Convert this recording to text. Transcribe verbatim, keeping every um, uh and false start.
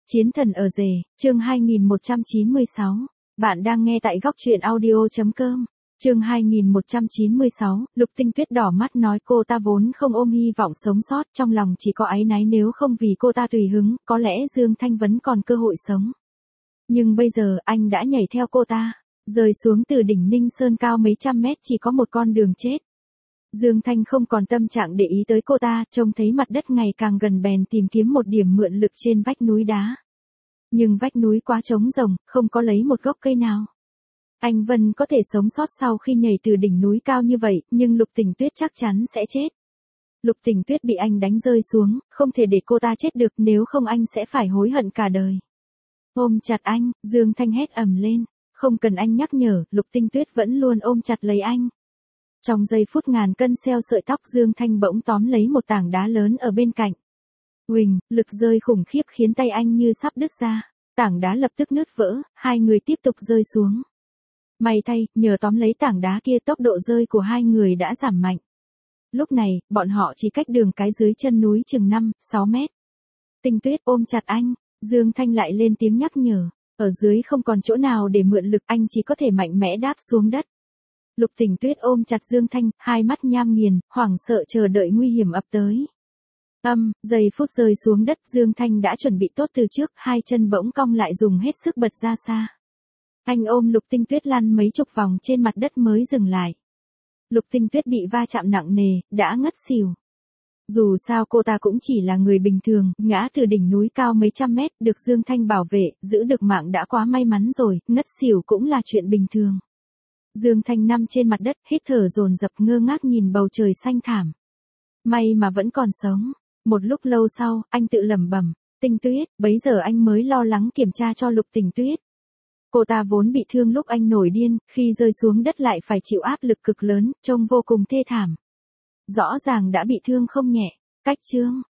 Chiến thần ở rể, chương hai nghìn một trăm chín mươi sáu. Bạn đang nghe tại góc truyện audio chấm com. Chương hai nghìn một trăm chín mươi sáu, Lục Tinh Tuyết đỏ mắt nói cô ta vốn không ôm hy vọng sống sót, trong lòng chỉ có áy náy nếu không vì cô ta tùy hứng, có lẽ Dương Thanh vẫn còn cơ hội sống. Nhưng bây giờ anh đã nhảy theo cô ta, rơi xuống từ đỉnh Ninh Sơn cao mấy trăm mét chỉ có một con đường chết. Dương Thanh không còn tâm trạng để ý tới cô ta, trông thấy mặt đất ngày càng gần bèn tìm kiếm một điểm mượn lực trên vách núi đá. Nhưng vách núi quá trống rỗng, không có lấy một gốc cây nào. Anh Vân có thể sống sót sau khi nhảy từ đỉnh núi cao như vậy, nhưng Lục Tình Tuyết chắc chắn sẽ chết. Lục Tình Tuyết bị anh đánh rơi xuống, không thể để cô ta chết được, nếu không anh sẽ phải hối hận cả đời. Ôm chặt anh, Dương Thanh hét ầm lên, không cần anh nhắc nhở, Lục Tinh Tuyết vẫn luôn ôm chặt lấy anh. Trong giây phút ngàn cân xeo sợi tóc, Dương Thanh bỗng tóm lấy một tảng đá lớn ở bên cạnh. Uỳnh, lực rơi khủng khiếp khiến tay anh như sắp đứt ra, tảng đá lập tức nứt vỡ, hai người tiếp tục rơi xuống. May thay, nhờ tóm lấy tảng đá kia tốc độ rơi của hai người đã giảm mạnh. Lúc này, bọn họ chỉ cách đường cái dưới chân núi chừng năm, sáu mét. Tinh Tuyết ôm chặt anh, Dương Thanh lại lên tiếng nhắc nhở, ở dưới không còn chỗ nào để mượn lực, anh chỉ có thể mạnh mẽ đáp xuống đất. Lục Tình Tuyết ôm chặt Dương Thanh, hai mắt nham nghiền, hoảng sợ chờ đợi nguy hiểm ập tới. Âm, giây phút rơi xuống đất, Dương Thanh đã chuẩn bị tốt từ trước, hai chân bỗng cong lại dùng hết sức bật ra xa. Anh ôm Lục Tinh Tuyết lăn mấy chục vòng trên mặt đất mới dừng lại. Lục Tinh Tuyết bị va chạm nặng nề, đã ngất xỉu. Dù sao cô ta cũng chỉ là người bình thường, ngã từ đỉnh núi cao mấy trăm mét, được Dương Thanh bảo vệ, giữ được mạng đã quá may mắn rồi, ngất xỉu cũng là chuyện bình thường. Dương Thanh nằm trên mặt đất, hít thở dồn dập, ngơ ngác nhìn bầu trời xanh thảm. May mà vẫn còn sống. Một lúc lâu sau, anh tự lẩm bẩm, Tinh Tuyết, bấy giờ anh mới lo lắng kiểm tra cho Lục Tình Tuyết. Cô ta vốn bị thương lúc anh nổi điên, khi rơi xuống đất lại phải chịu áp lực cực lớn, trông vô cùng thê thảm. Rõ ràng đã bị thương không nhẹ. Cách chương,